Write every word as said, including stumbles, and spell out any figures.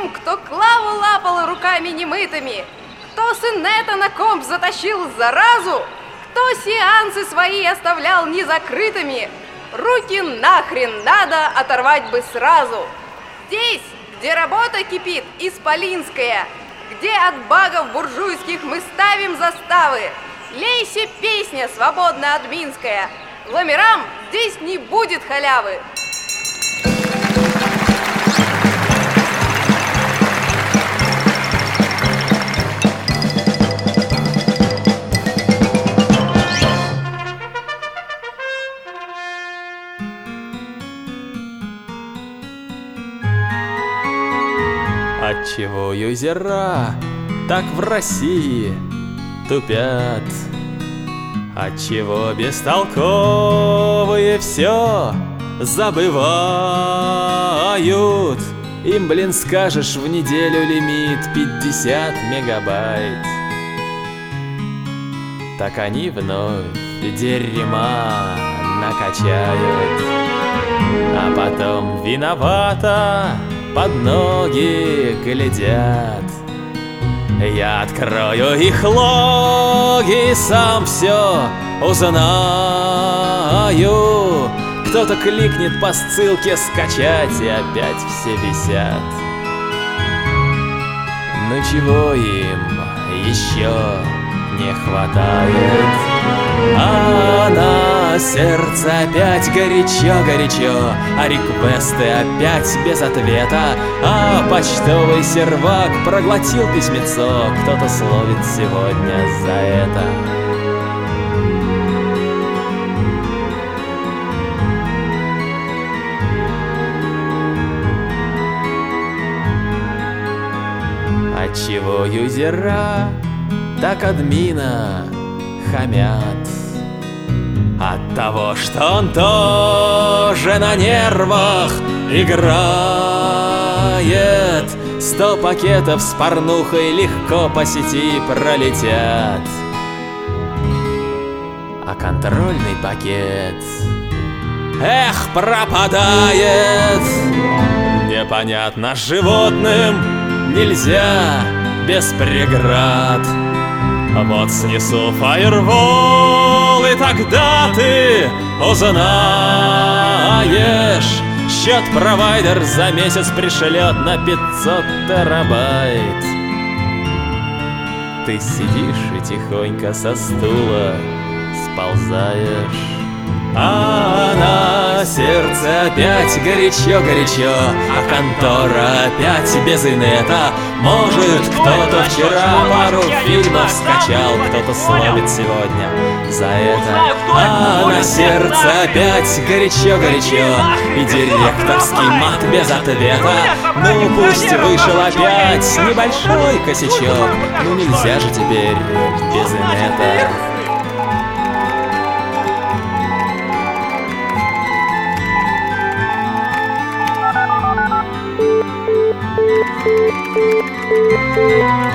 тем, кто Клаву лапал руками немытыми, кто с инета на комп затащил заразу, кто сеансы свои оставлял незакрытыми, руки нахрен надо оторвать бы сразу. Здесь, где работа кипит исполинская, где от багов буржуйских мы ставим заставы, лейся песня свободно-админская, ламерам здесь не будет халявы. Отчего юзера так в России тупят? Отчего бестолковые все забывают? Им, блин, скажешь, в неделю лимит пятьдесят мегабайт. Так они вновь дерьма накачают, а потом виновата под ноги глядят. Я открою их логи и сам все узнаю. Кто-то кликнет по ссылке скачать, и опять все висят. Ну чего им еще не хватает? А на сердце опять горячо-горячо, а реквесты опять без ответа, а почтовый сервак проглотил письмецо. Кто-то словит сегодня за это. Отчего юзера так админа хамят? От того, что он тоже на нервах играет. Сто пакетов с порнухой легко по сети пролетят, а контрольный пакет, эх, пропадает. Непонятно, животным нельзя без преград. Вот снесу фаервол, и тогда ты узнаешь. Счет провайдер за месяц пришлет на пятьсот терабайт. Ты сидишь и тихонько со стула сползаешь, а на сердце опять горячо-горячо, а контора опять без инета. Может, кто-то вчера пару фильмов скачал, кто-то словит сегодня за это. А на сердце опять горячо-горячо, и директорский мат без ответа. Ну пусть вышел опять небольшой косячок, ну нельзя же теперь без инета. Thank you.